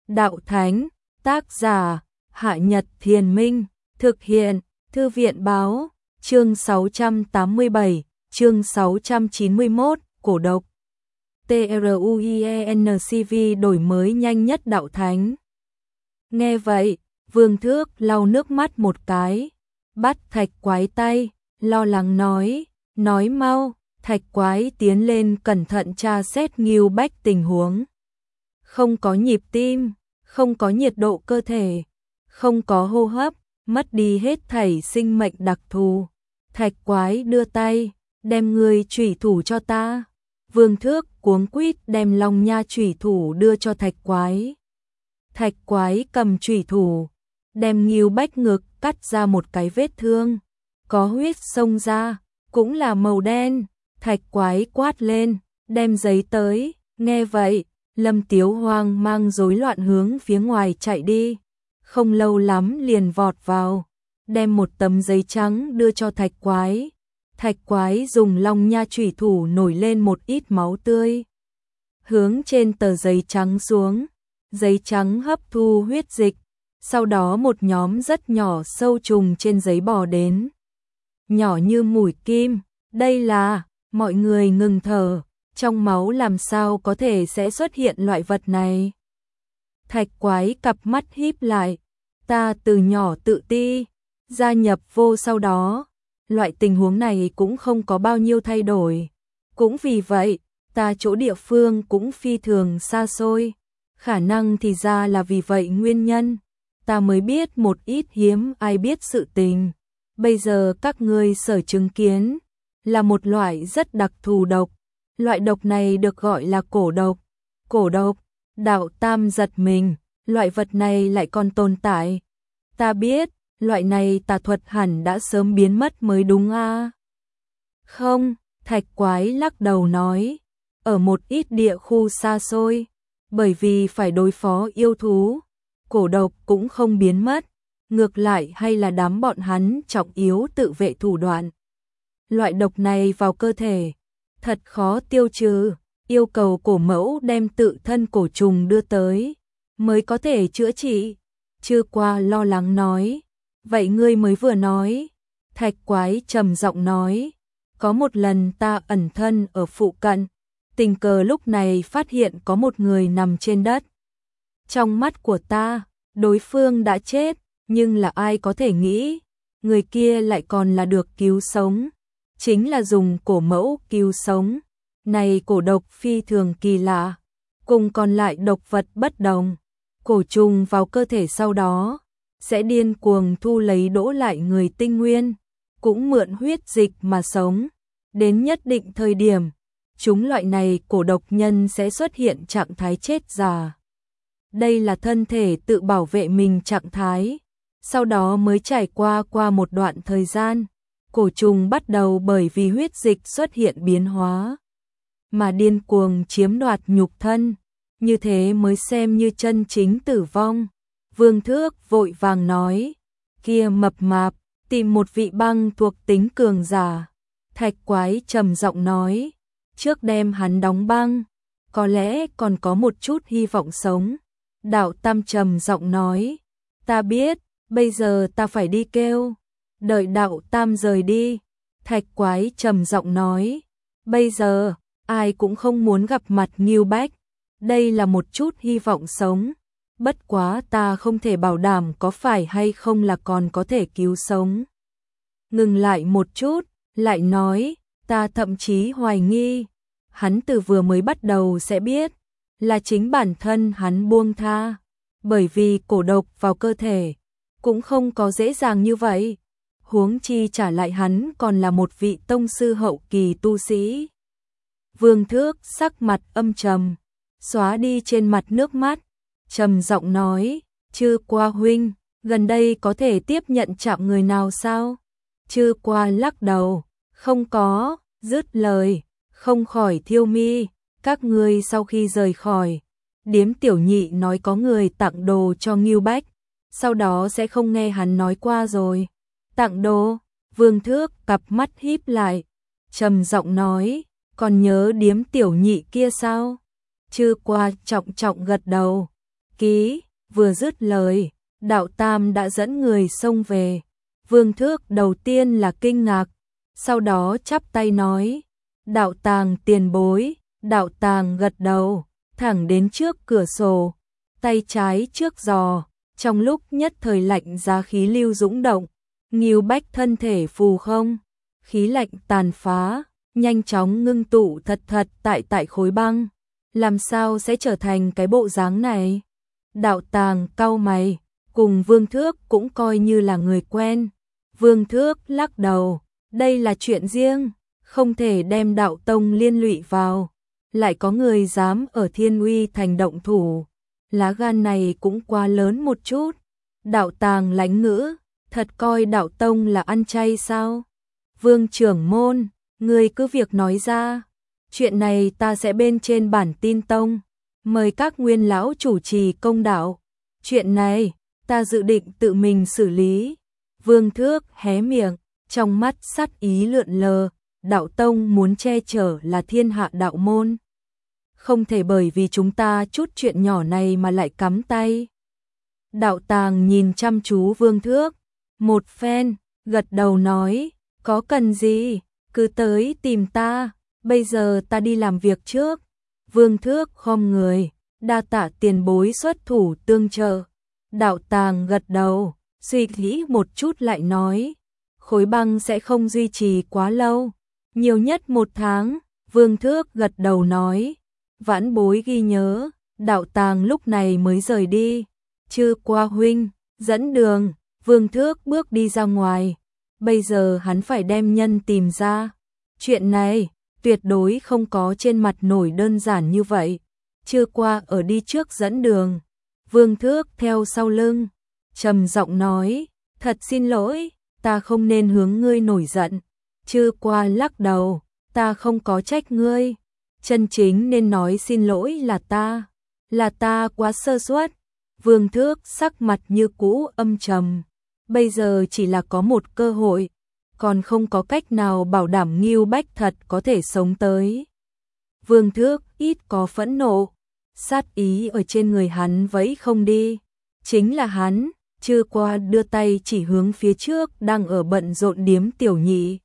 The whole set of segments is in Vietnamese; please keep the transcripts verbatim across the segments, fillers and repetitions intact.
Đạo Thánh, tác giả, Hạ Nhật Thiền Minh, thực hiện, Thư viện báo, chương sáu trăm tám mươi bảy, chương sáu trăm chín mươi mốt, cổ độc. TRUIENCV đổi mới nhanh nhất Đạo Thánh. Nghe vậy, Vương Thước lau nước mắt một cái, bắt Thạch Quái tay, lo lắng nói, nói mau. Thạch Quái tiến lên cẩn thận tra xét Ngưu Bách tình huống. Không có nhịp tim, không có nhiệt độ cơ thể, không có hô hấp, mất đi hết thảy sinh mệnh đặc thù. Thạch Quái đưa tay, đem người chủy thủ cho ta. Vương Thước cuống quýt đem Long Nha chủy thủ đưa cho Thạch Quái. Thạch Quái cầm chủy thủ, đem Ngưu Bách ngực cắt ra một cái vết thương, có huyết xông ra, cũng là màu đen. Thạch Quái quát lên, đem giấy tới. Nghe vậy, Lâm Tiếu hoang mang rối loạn hướng phía ngoài chạy đi, không lâu lắm liền vọt vào, đem một tấm giấy trắng đưa cho Thạch Quái. Thạch Quái dùng Long Nha chủy thủ nổi lên một ít máu tươi, hướng trên tờ giấy trắng xuống, giấy trắng hấp thu huyết dịch, sau đó một nhóm rất nhỏ sâu trùng trên giấy bò đến, nhỏ như mũi kim. Đây là, mọi người ngừng thở, trong máu làm sao có thể sẽ xuất hiện loại vật này. Thạch Quái cặp mắt híp lại, ta từ nhỏ tự ti, gia nhập vô sau đó, loại tình huống này cũng không có bao nhiêu thay đổi. Cũng vì vậy, ta chỗ địa phương cũng phi thường xa xôi, khả năng thì ra là vì vậy nguyên nhân, ta mới biết một ít hiếm ai biết sự tình. Bây giờ các ngươi sở chứng kiến là một loại rất đặc thù độc, loại độc này được gọi là cổ độc. Cổ độc, Đạo Tam giật mình, loại vật này lại còn tồn tại. Ta biết, loại này tà thuật hẳn đã sớm biến mất mới đúng a. À? Không, Thạch Quái lắc đầu nói, ở một ít địa khu xa xôi, bởi vì phải đối phó yêu thú, cổ độc cũng không biến mất, ngược lại hay là đám bọn hắn trọng yếu tự vệ thủ đoạn. Loại độc này vào cơ thể, thật khó tiêu trừ, yêu cầu cổ mẫu đem tự thân cổ trùng đưa tới, mới có thể chữa trị. Chưa qua lo lắng nói, vậy ngươi mới vừa nói. Thạch Quái trầm giọng nói, có một lần ta ẩn thân ở phụ cận, tình cờ lúc này phát hiện có một người nằm trên đất. Trong mắt của ta, đối phương đã chết, nhưng là ai có thể nghĩ, người kia lại còn là được cứu sống. Chính là dùng cổ mẫu cứu sống. Này cổ độc phi thường kỳ lạ, cùng còn lại độc vật bất đồng. Cổ trùng vào cơ thể sau đó, sẽ điên cuồng thu lấy đỗ lại người tinh nguyên, cũng mượn huyết dịch mà sống. Đến nhất định thời điểm, chúng loại này cổ độc nhân sẽ xuất hiện trạng thái chết già. Đây là thân thể tự bảo vệ mình trạng thái, sau đó mới trải qua qua một đoạn thời gian. Cổ trùng bắt đầu bởi vì huyết dịch xuất hiện biến hóa, mà điên cuồng chiếm đoạt nhục thân, như thế mới xem như chân chính tử vong. Vương Thước vội vàng nói, kia mập mạp, tìm một vị băng thuộc tính cường giả. Thạch Quái trầm giọng nói, trước đem hắn đóng băng, có lẽ còn có một chút hy vọng sống. Đạo Tam trầm giọng nói, ta biết, bây giờ ta phải đi kêu. Đợi Đạo Tam rời đi, Thạch Quái trầm giọng nói, bây giờ, ai cũng không muốn gặp mặt Ngưu Bách, đây là một chút hy vọng sống, bất quá ta không thể bảo đảm có phải hay không là còn có thể cứu sống. Ngừng lại một chút, lại nói, ta thậm chí hoài nghi, hắn từ vừa mới bắt đầu sẽ biết, là chính bản thân hắn buông tha, bởi vì cổ độc vào cơ thể, cũng không có dễ dàng như vậy. Huống chi trả lại hắn còn là một vị tông sư hậu kỳ tu sĩ. Vương Thước sắc mặt âm trầm, xóa đi trên mặt nước mắt, trầm giọng nói, Chư Qua huynh, gần đây có thể tiếp nhận chạm người nào sao? Chư Qua lắc đầu, không có. Dứt lời, không khỏi thiêu mi, các ngươi sau khi rời khỏi, Điếm Tiểu Nhị nói có người tặng đồ cho Ngưu Bách, sau đó sẽ không nghe hắn nói qua rồi. Tặng đồ? Vương Thước cặp mắt híp lại, trầm giọng nói, còn nhớ Điếm Tiểu Nhị kia sao? Chư Qua trọng trọng gật đầu, ký, vừa dứt lời, Đạo Tam đã dẫn người xông về. Vương Thước đầu tiên là kinh ngạc, sau đó chắp tay nói, Đạo Tàng tiền bối. Đạo Tàng gật đầu, thẳng đến trước cửa sổ, tay trái trước giò, trong lúc nhất thời lạnh giá khí lưu dũng động, Ngưu Bách thân thể phù không, khí lạnh tàn phá, nhanh chóng ngưng tụ thật thật tại tại khối băng, làm sao sẽ trở thành cái bộ dáng này? Đạo Tàng cau mày, cùng Vương Thước cũng coi như là người quen. Vương Thước lắc đầu, đây là chuyện riêng, không thể đem Đạo Tông liên lụy vào. Lại có người dám ở Thiên Uy thành động thủ, lá gan này cũng quá lớn một chút. Đạo Tàng lánh ngữ, thật coi Đạo Tông là ăn chay sao? Vương trưởng môn, người cứ việc nói ra, chuyện này ta sẽ bên trên bản tin tông, mời các nguyên lão chủ trì công đạo. Chuyện này, ta dự định tự mình xử lý. Vương Thước hé miệng, trong mắt sát ý lượn lờ. Đạo Tông muốn che chở là thiên hạ đạo môn. Không thể bởi vì chúng ta chút chuyện nhỏ này mà lại cắm tay. Đạo Tàng nhìn chăm chú Vương Thước, một phen, gật đầu nói, có cần gì, cứ tới tìm ta, bây giờ ta đi làm việc trước. Vương Thước khom người, đa tạ tiền bối xuất thủ tương trợ. Đạo Tàng gật đầu, suy nghĩ một chút lại nói, khối băng sẽ không duy trì quá lâu. Nhiều nhất một tháng, Vương Thước gật đầu nói, vãn bối ghi nhớ. Đạo Tàng lúc này mới rời đi. Chư qua huynh, dẫn đường. Vương Thước bước đi ra ngoài. Bây giờ hắn phải đem nhân tìm ra. Chuyện này, tuyệt đối không có trên mặt nổi đơn giản như vậy. Chư qua ở đi trước dẫn đường. Vương Thước theo sau lưng, trầm giọng nói, thật xin lỗi, ta không nên hướng ngươi nổi giận. Chư qua lắc đầu, ta không có trách ngươi, chân chính nên nói xin lỗi là ta, là ta quá sơ suất. Vương Thước sắc mặt như cũ âm trầm, bây giờ chỉ là có một cơ hội, còn không có cách nào bảo đảm Ngưu Bách thật có thể sống tới. Vương Thước ít có phẫn nộ, sát ý ở trên người hắn vẫy không đi, chính là hắn. Chư qua đưa tay chỉ hướng phía trước đang ở bận rộn Điếm Tiểu Nhị.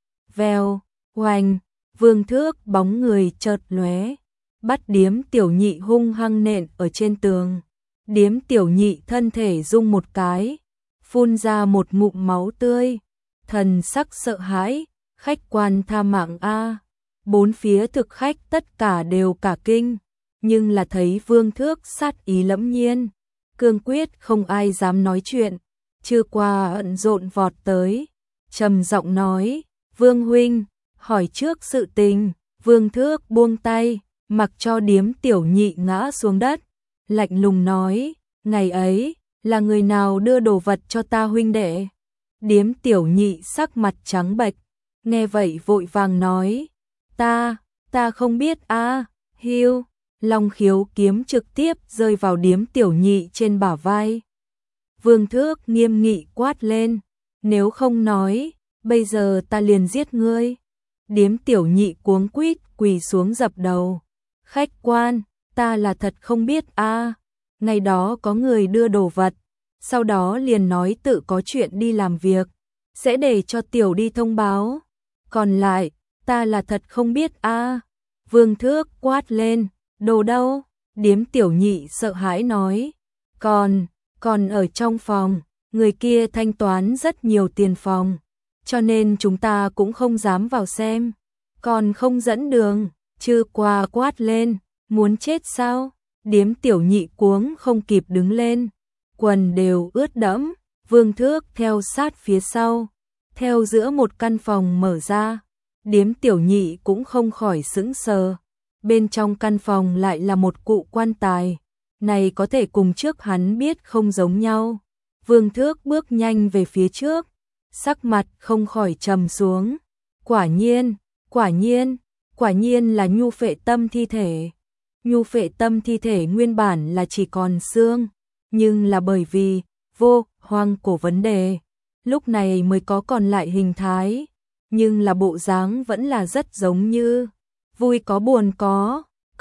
Vèo, oanh, Vương Thước bóng người chợt lóe, bắt Điếm Tiểu Nhị hung hăng nện ở trên tường. Điếm Tiểu Nhị thân thể rung một cái, phun ra một ngụm máu tươi, thần sắc sợ hãi, khách quan tha mạng a. Bốn phía thực khách tất cả đều cả kinh, nhưng là thấy Vương Thước sát ý lẫm nhiên, cương quyết không ai dám nói chuyện. Chư qua ẩn rộn vọt tới, trầm giọng nói, Vương huynh, hỏi trước sự tình. Vương Thước buông tay, mặc cho Điếm Tiểu Nhị ngã xuống đất, lạnh lùng nói, ngày ấy, là người nào đưa đồ vật cho ta huynh đệ? Điếm Tiểu Nhị sắc mặt trắng bệch, nghe vậy vội vàng nói, ta, ta không biết a. Hiu, Long Khiếu kiếm trực tiếp rơi vào Điếm Tiểu Nhị trên bả vai. Vương Thước nghiêm nghị quát lên, nếu không nói, bây giờ ta liền giết ngươi. Điếm Tiểu Nhị cuống quýt quỳ xuống dập đầu, khách quan, ta là thật không biết a. Ngày đó có người đưa đồ vật, sau đó liền nói tự có chuyện đi làm việc, sẽ để cho tiểu đi thông báo. Còn lại, ta là thật không biết a. Vương Thước quát lên, đồ đâu? Điếm Tiểu Nhị sợ hãi nói, còn, còn ở trong phòng, người kia thanh toán rất nhiều tiền phòng, cho nên chúng ta cũng không dám vào xem, còn không dẫn đường. Chư qua quát lên, muốn chết sao? Điếm Tiểu Nhị cuống không kịp đứng lên, quần đều ướt đẫm. Vương Thước theo sát phía sau, theo giữa một căn phòng mở ra. Điếm Tiểu Nhị cũng không khỏi sững sờ, bên trong căn phòng lại là một cụ quan tài, này có thể cùng trước hắn biết không giống nhau. Vương Thước bước nhanh về phía trước, sắc mặt không khỏi trầm xuống, quả nhiên, quả nhiên, quả nhiên là nhu phệ tâm thi thể. Nhu phệ tâm thi thể nguyên bản là chỉ còn xương, nhưng là bởi vì vô hoang cổ vấn đề, lúc này mới có còn lại hình thái, nhưng là bộ dáng vẫn là rất giống như, vui có buồn có,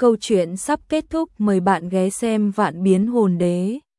câu chuyện sắp kết thúc, mời bạn ghé xem Vạn Biến Hồn Đế.